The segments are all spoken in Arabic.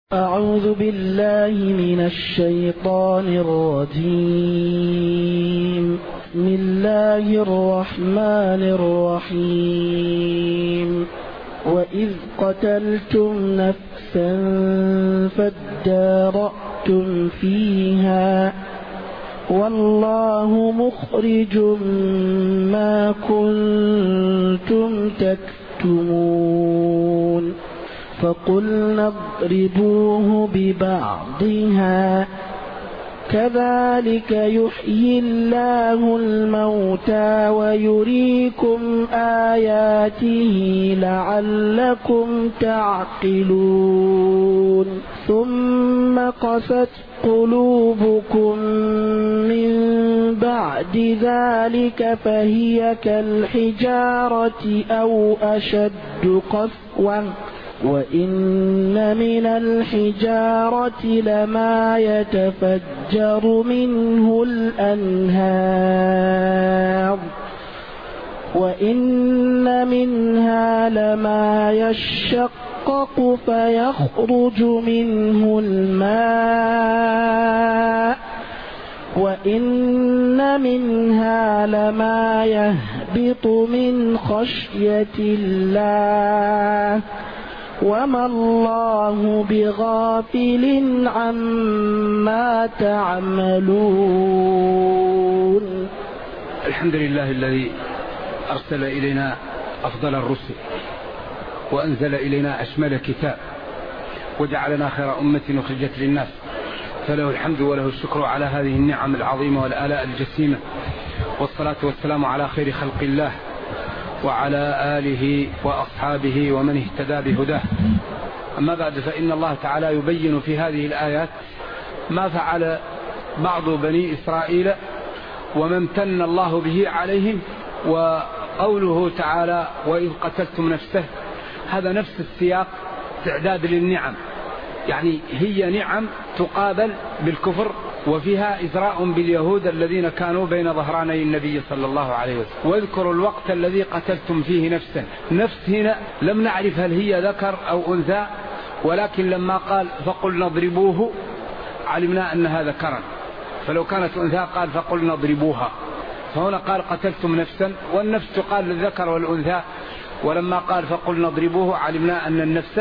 أعوذ بالله من الشيطان الرجيم. بسم الله الرحمن الرحيم. وإذ قتلتم نفسا فادارأتم فيها والله مخرج ما كنتم تكتمون فقلنا اضربوه ببعضها كذلك يحيي الله الموتى ويريكم آياته لعلكم تعقلون ثم قست قلوبكم من بعد ذلك فهي كالحجارة أو أشد قسوة وإن من الحجارة لما يتفجر منه الأنهار وإن منها لما يشقق فيخرج منه الماء وإن منها لما يهبط من خشية الله وما الله بغافل عما تعملون. الحمد لله الذي أرسل إلينا أفضل الرسل وأنزل إلينا أشمل كتاب وجعلنا خير أمة أخرجت للناس، فله الحمد وله الشكر على هذه النعم العظيمة والآلاء الجسيمة، والصلاة والسلام على خير خلق الله وعلى آله وأصحابه ومن اهتدى بهداه. أما بعد، فإن الله تعالى يبين في هذه الآيات ما فعل بعض بني إسرائيل وما امتن الله به عليهم. وقوله تعالى وإذ قتلتم نفسه، هذا نفس السياق تعداد للنعم، يعني هي نعم تقابل بالكفر، وفيها إزراء باليهود الذين كانوا بين ظهراني النبي صلى الله عليه وسلم. واذكروا الوقت الذي قتلتم فيه نفسا. نفس هنا لم نعرف هل هي ذكر أو أنثى، ولكن لما قال فقلنا اضربوه علمنا أنها ذكرا، فلو كانت أنثى قال فقلنا اضربوها، فهنا قال قتلتم نفسا، والنفس تقال للذكر والأنثى، ولما قال فقلنا اضربوه علمنا أن النفس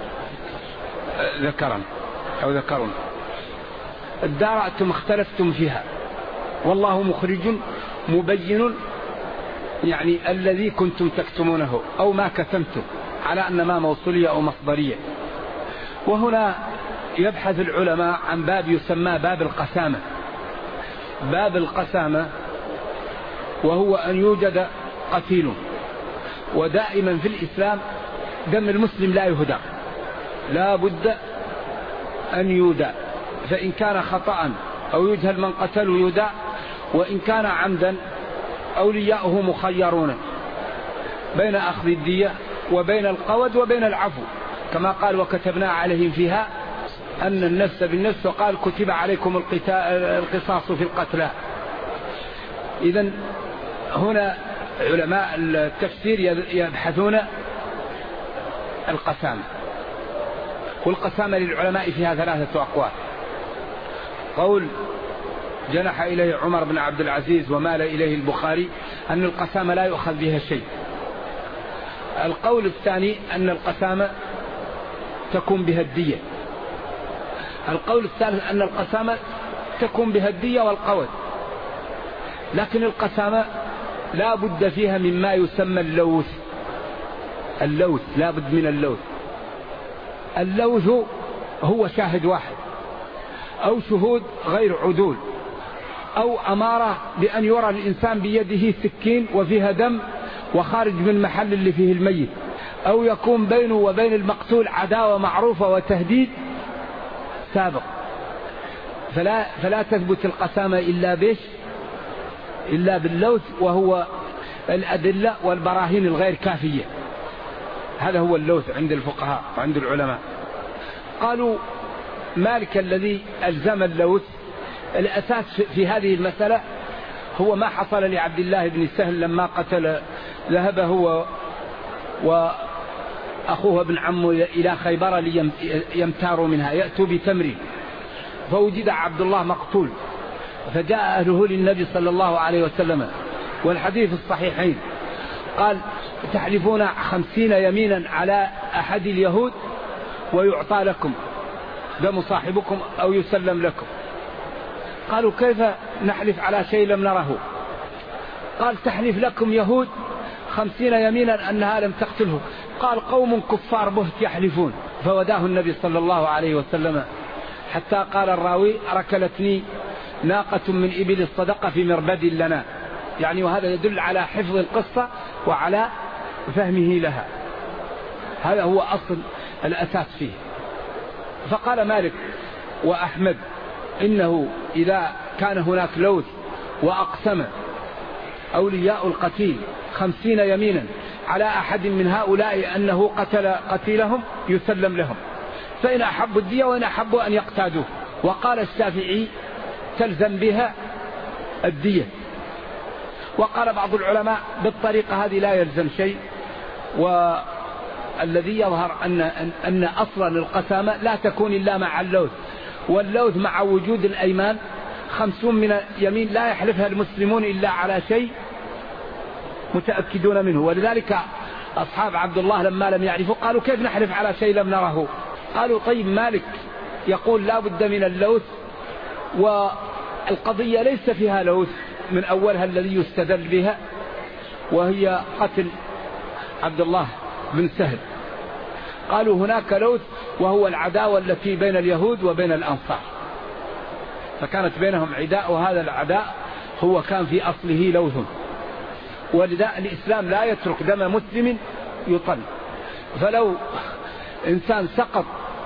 ذكرا أو ذكرون. ادارأتم اختلفتم فيها والله مخرج مبين، يعني الذي كنتم تكتمونه أو ما كتمتم، على أن ما موصولية أو مصدرية. وهنا يبحث العلماء عن باب يسمى باب القسامة. باب القسامة وهو أن يوجد قتيل، ودائما في الإسلام دم المسلم لا يهدر، لا بد أن يودى، فإن كان خطأ أو يجهل من قتل يودى، وإن كان عمدا أولياؤه مخيرون بين أخذ الدية وبين القود وبين العفو، كما قال وكتبنا عليهم فيها أن النفس بالنفس، وقال كتب عليكم القصاص في القتلى. إذن هنا علماء التفسير يبحثون القسامة، والقسامة للعلماء فيها ثلاثة أقوال. قول جنح إليه عمر بن عبد العزيز ومال إليه البخاري أن القسامة لا يؤخذ بها شيء. القول الثاني أن القسامة تكون بها الدية. القول الثالث أن القسامة تكون بها الدية والقود، لكن القسامة لا بد فيها مما يسمى اللوث. اللوث لا بد من اللوث. اللوث هو شاهد واحد أو شهود غير عدول، أو أمارة بأن يرى الإنسان بيده سكين وفيها دم وخارج من المحل اللي فيه الميت، أو يكون بينه وبين المقتول عداوة معروفة وتهديد سابق، فلا تثبت القسامة إلا باللوث، وهو الأدلة والبراهين الغير كافية. هذا هو اللوث عند الفقهاء وعند العلماء. قالوا مالك الذي ألزم اللوث، الأساس في هذه المسألة هو ما حصل لعبد الله بن سهل لما قتل، ذهب هو أخوه ابن عمه إلى خيبر ليمتاروا منها، يأتوا بتمر، فوجد عبد الله مقتول، فجاء أهله للنبي صلى الله عليه وسلم، والحديث الصحيحين، قال: تحلفون 50 يمينا على أحد اليهود ويعطى لكم دم صاحبكم أو يسلم لكم. قالوا: كيف نحلف على شيء لم نره؟ قال: تحلف لكم يهود 50 يمينا أنها لم تقتله. قال: قوم كفار بهت يحلفون. فوداه النبي صلى الله عليه وسلم حتى قال الراوي: ركلتني ناقة من إبل الصدقة في مربد لنا، يعني وهذا يدل على حفظ القصة وعلى فهمه لها، هذا هو أصل الأساس فيه. فقال مالك وأحمد: إنه إذا كان هناك لوث وأقسم أولياء القتيل 50 يمينا على أحد من هؤلاء أنه قتل قتيلهم يسلم لهم، فإن أحبوا الدية وإن أحبوا أن يقتادوه. وقال الشافعي: تلزم بها الدية. وقال بعض العلماء: بالطريقة هذه لا يلزم شيء. والذي يظهر أن أصلا القسامة لا تكون إلا مع اللوث، واللوث مع وجود الأيمان 50 من يمين لا يحلفها المسلمون إلا على شيء متأكدون منه. ولذلك أصحاب عبد الله لما لم يعرفوا قالوا: كيف نحلف على شيء لم نره؟ قالوا: طيب مالك يقول لا بد من اللوث، والقضية ليس فيها لوث من أولها الذي يستدل بها، وهي قتل عبد الله بن سهل. قالوا: هناك لوث وهو العداوة التي بين اليهود وبين الأنصار، فكانت بينهم عداء، وهذا العداء هو كان في أصله لوث. ولذا الإسلام لا يترك دم مسلم يطل. فلو إنسان سقط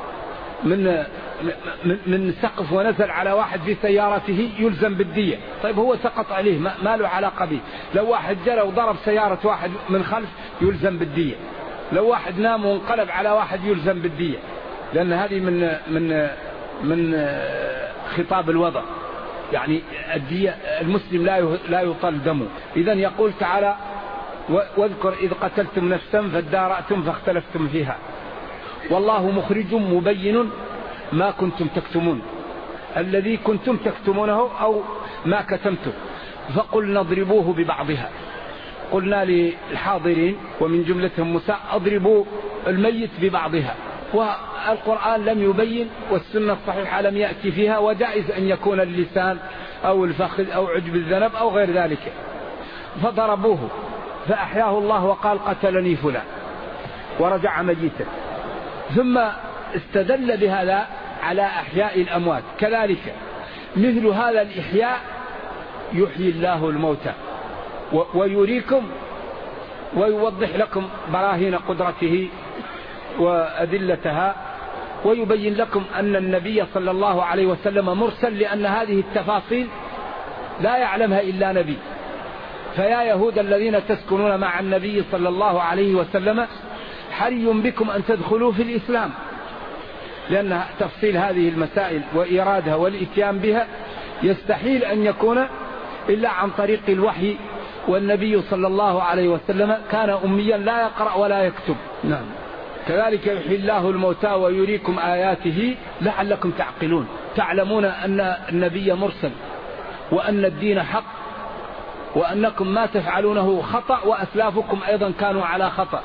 من سقف ونزل على واحد في سيارته يلزم بالدية. طيب هو سقط عليه، ما له علاقة به. لو واحد جرى وضرب سيارة واحد من خلف يلزم بالدية. لو واحد نام وانقلب على واحد يلزم بالدية، لأن هذه من خطاب الوضع، يعني الدية المسلم لا يطل دمه. إذن يقول تعالى: واذكر إذ قتلتم نفسا فادارأتم فاختلفتم فيها والله مخرج مبين ما كنتم تكتمون. الذي كنتم تكتمونه أو ما كتمته، فقلنا اضربوه ببعضها. قلنا للحاضرين ومن جملتهم موسى: اضربوا الميت ببعضها. والقرآن لم يبين، والسنة الصحيحة لم يأتي فيها، وجائز أن يكون اللسان أو الفخذ أو عجب الذنب أو غير ذلك. فضربوه فأحياه الله وقال: قتلني فلان، ورجع ميتا. ثم استدل بهذا على أحياء الأموات. كذلك مثل هذا الإحياء يحيي الله الموتى ويريكم ويوضح لكم براهين قدرته وأدلتها، ويبين لكم أن النبي صلى الله عليه وسلم مرسل، لأن هذه التفاصيل لا يعلمها إلا نبي. فيا يهود الذين تسكنون مع النبي صلى الله عليه وسلم حري بكم أن تدخلوا في الإسلام، لأن تفصيل هذه المسائل وإيرادها والإتيان بها يستحيل أن يكون إلا عن طريق الوحي، والنبي صلى الله عليه وسلم كان أميا لا يقرأ ولا يكتب. نعم. كذلك يحيي الله الموتى ويريكم آياته لعلكم تعقلون. تعلمون أن النبي مرسل، وأن الدين حق، وأنكم ما تفعلونه خطأ، وأسلافكم أيضا كانوا على خطأ.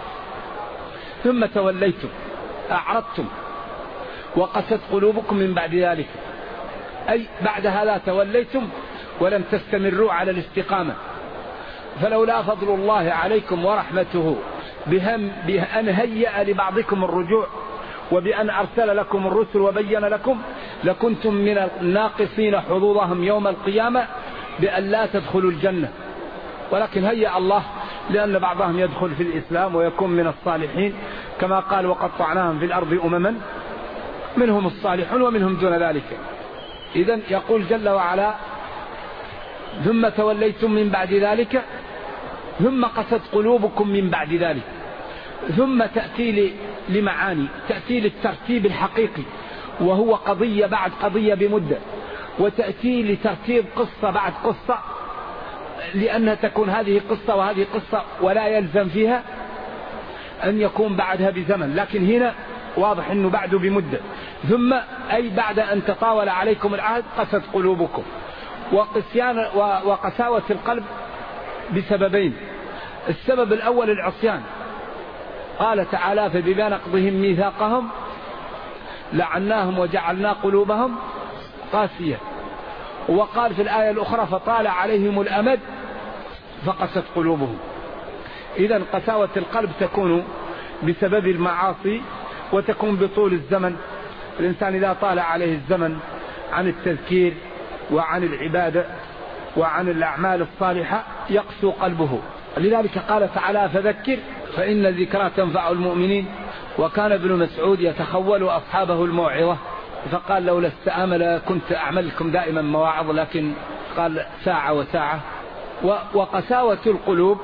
ثم توليتم، أعرضتم، وقست قلوبكم من بعد ذلك، أي بعد هذا توليتم ولم تستمروا على الاستقامة. فلولا فضل الله عليكم ورحمته بأن هيأ لبعضكم الرجوع، وبأن أرسل لكم الرسل وبين لكم، لكنتم من الناقصين حظوظهم يوم القيامة بأن لا تدخلوا الجنة. ولكن هيأ الله لأن بعضهم يدخل في الإسلام ويكون من الصالحين، كما قال: وقطعناهم في الأرض أمما منهم الصالحون ومنهم دون ذلك. إذن يقول جل وعلا: ثم توليتم من بعد ذلك، ثم قست قلوبكم من بعد ذلك. ثم تأتي لمعاني، تأتي للترتيب الحقيقي، وهو قضية بعد قضية بمدة، وتأتي لترتيب قصة بعد قصة، لأنها تكون هذه قصة وهذه قصة ولا يلزم فيها أن يكون بعدها بزمن، لكن هنا واضح أنه بعده بمدة. ثم أي بعد أن تطاول عليكم العهد قست قلوبكم. وقساوة القلب بسببين. السبب الأول العصيان، قال تعالى فبما نقضهم ميثاقهم لعناهم وجعلنا قلوبهم قاسية. وقال في الآية الأخرى فطال عليهم الأمد فقست قلوبهم. إذن قساوة القلب تكون بسبب المعاصي وتكون بطول الزمن. الإنسان إذا طال عليه الزمن عن التذكير وعن العبادة وعن الأعمال الصالحة يقسو قلبه. لذلك قال تعالى فذكر فإن الذكرى تنفع المؤمنين. وكان ابن مسعود يتخول أصحابه الموعظة فقال لولا استآمل كنت أعملكم دائما مواعظ، لكن قال ساعة وساعة. وقساوة القلوب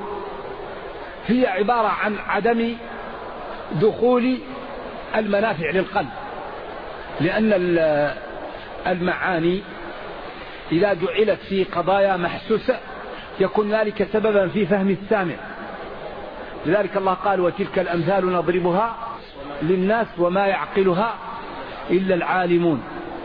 هي عبارة عن عدم دخول المنافع للقلب، لأن المعاني إذا جعلت في قضايا محسوسة يكون ذلك سببا في فهم السامع. لذلك الله قال وتلك الأمثال نضربها للناس وما يعقلها إلا العالمون.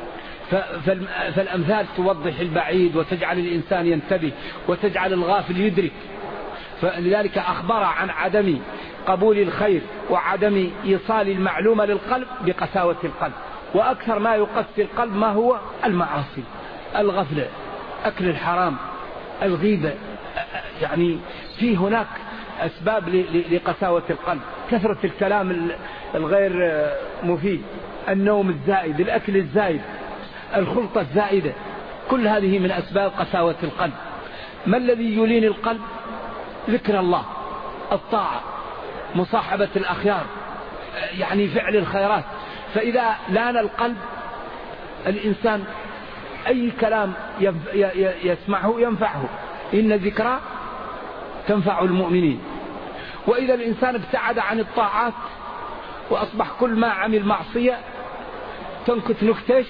فالأمثال توضح البعيد وتجعل الإنسان ينتبه وتجعل الغافل يدرك. فلذلك أخبر عن عدم قبول الخير وعدم إيصال المعلومة للقلب بقساوة القلب. وأكثر ما يقسي القلب ما هو المعاصي، الغفلة، أكل الحرام، الغيبة. يعني في هناك أسباب لقساوة القلب، كثرة الكلام الغير مفيد، النوم الزائد، الأكل الزائد، الخلطة الزائدة، كل هذه من أسباب قساوة القلب. ما الذي يلين القلب؟ ذكر الله، الطاعة، مصاحبة الأخيار، يعني فعل الخيرات. فإذا لان القلب الإنسان أي كلام يسمعه ينفعه، إن الذكرى تنفع المؤمنين. وإذا الإنسان ابتعد عن الطاعات وأصبح كل ما عمل معصية تنكت نكتش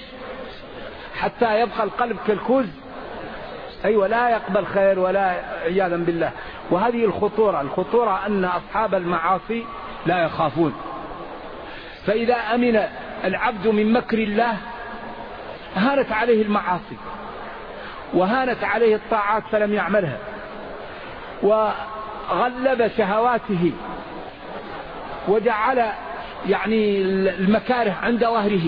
حتى يبقى القلب كالكوز، أيوة، لا يقبل خير ولا عياذا بالله. وهذه الخطورة أن أصحاب المعاصي لا يخافون. فإذا أمن العبد من مكر الله هانت عليه المعاصي وهانت عليه الطاعات فلم يعملها، وغلب شهواته وجعل يعني المكاره عند ظهره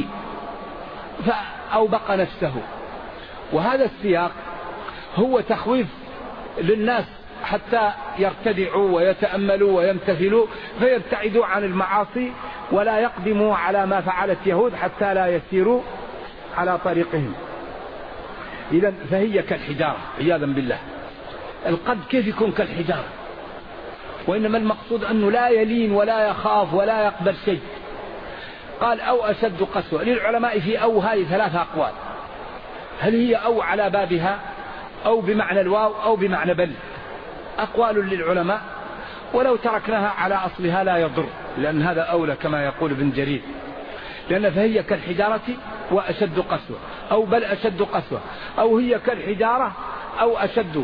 فأوبق نفسه. وهذا السياق هو تخويف للناس حتى يرتدعوا ويتأملوا ويمتثلوا فيبتعدوا عن المعاصي ولا يقدموا على ما فعلت يهود حتى لا يسيروا على طريقهم. إذن فهي كالحجارة عياذا بالله. القلب كيف يكون كالحجارة؟ وإنما المقصود أنه لا يلين ولا يخاف ولا يقبل شيء. قال أو أشد قسوة. للعلماء في أو هذه 3 أقوال، هل هي أو على بابها أو بمعنى الواو أو بمعنى بل. أقوال للعلماء، ولو تركناها على أصلها لا يضر، لأن هذا أولى كما يقول ابن جرير، لأن فهي كالحجارة وأشد قسوة، أو بل أشد قسوة، أو هي كالحجارة أو أشد،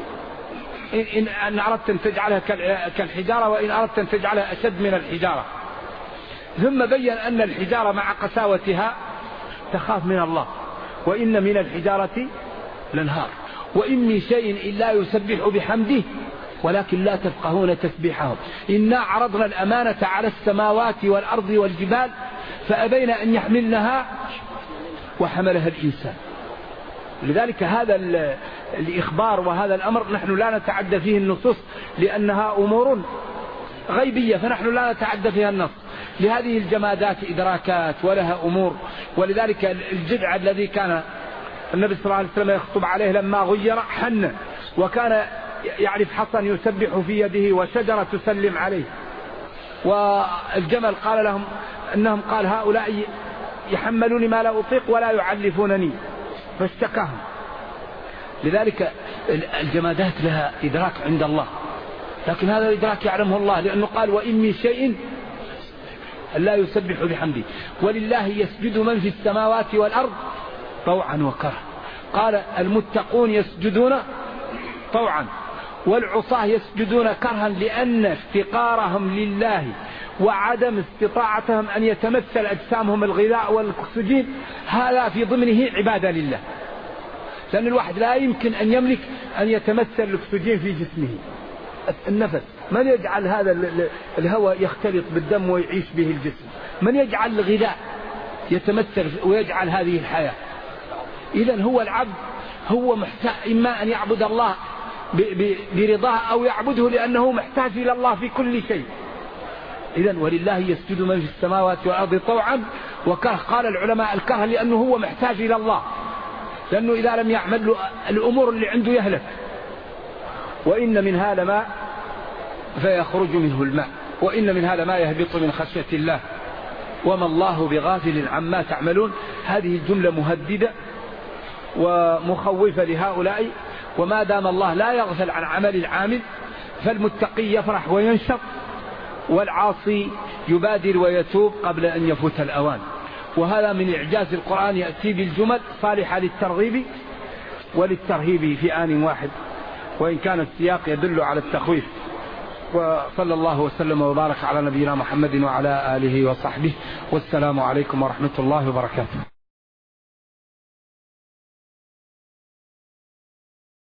إن أردت أن تجعلها كالحجارة وإن أردت أن تجعلها أشد من الحجارة. ثم بين أن الحجارة مع قساوتها تخاف من الله، وإن من الحجارة لنهار وإن من شيء إلا يسبح بحمده ولكن لا تفقهون تسبيحهم إنا عرضنا الأمانة على السماوات والأرض والجبال فأبين أن يحملنها وحملها الإنسان. لذلك هذا الإخبار وهذا الأمر نحن لا نتعدى فيه النصوص لأنها أمور غيبية، فنحن لا نتعدى فيها النص. لهذه الجمادات إدراكات ولها أمور. ولذلك الجذع الذي كان النبي صلى الله عليه وسلم يخطب عليه لما غير حن، وكان يعرف حصن يسبح في يده وشجرة تسلم عليه، والجمل قال لهم أنهم قال هؤلاء يحملوني ما لا أطيق ولا يعلفونني فاشتكاهم. لذلك الجمادات لها إدراك عند الله، لكن هذا الإدراك يعلمه الله، لأنه قال وإن من شيء لا يسبح بحمده ولله يسجد من في السماوات والأرض طوعا وكرها. قال المتقون يسجدون طوعا والعصاة يسجدون كرها، لأن افتقارهم لله وعدم استطاعتهم أن يتمثل أجسامهم الغذاء والأكسجين، هذا في ضمنه عبادة لله، لأن الواحد لا يمكن أن يملك أن يتمثل الأكسجين في جسمه، النفس. من يجعل هذا الهواء يختلط بالدم ويعيش به الجسم؟ من يجعل الغذاء يتمثل ويجعل هذه الحياة؟ إذن هو العبد هو محتاج إما أن يعبد الله برضاه أو يعبده لأنه محتاج إلى الله في كل شيء. إذن ولله يسجد من في السماوات والأرض طوعا وكره. قال العلماء الكره لأنه هو محتاج إلى الله، لأنه إذا لم يعمل له الأمور اللي عنده يهلك. وإن منها لما فيخرج منه الماء، وإن منها لما يهبط من خشية الله وما الله بغافل عما تعملون. هذه الجملة مهددة ومخوفة لهؤلاء، وما دام الله لا يغفل عن عمل العامل فالمتقي يفرح وينشط، والعاصي يبادر ويتوب قبل أن يفوت الأوان. وهذا من إعجاز القرآن، يأتي بالجمل صالحة للترغيب وللترهيب في آن واحد، وإن كان السياق يدل على التخويف. وصلى الله وسلم وبارك على نبينا محمد وعلى آله وصحبه، والسلام عليكم ورحمة الله وبركاته.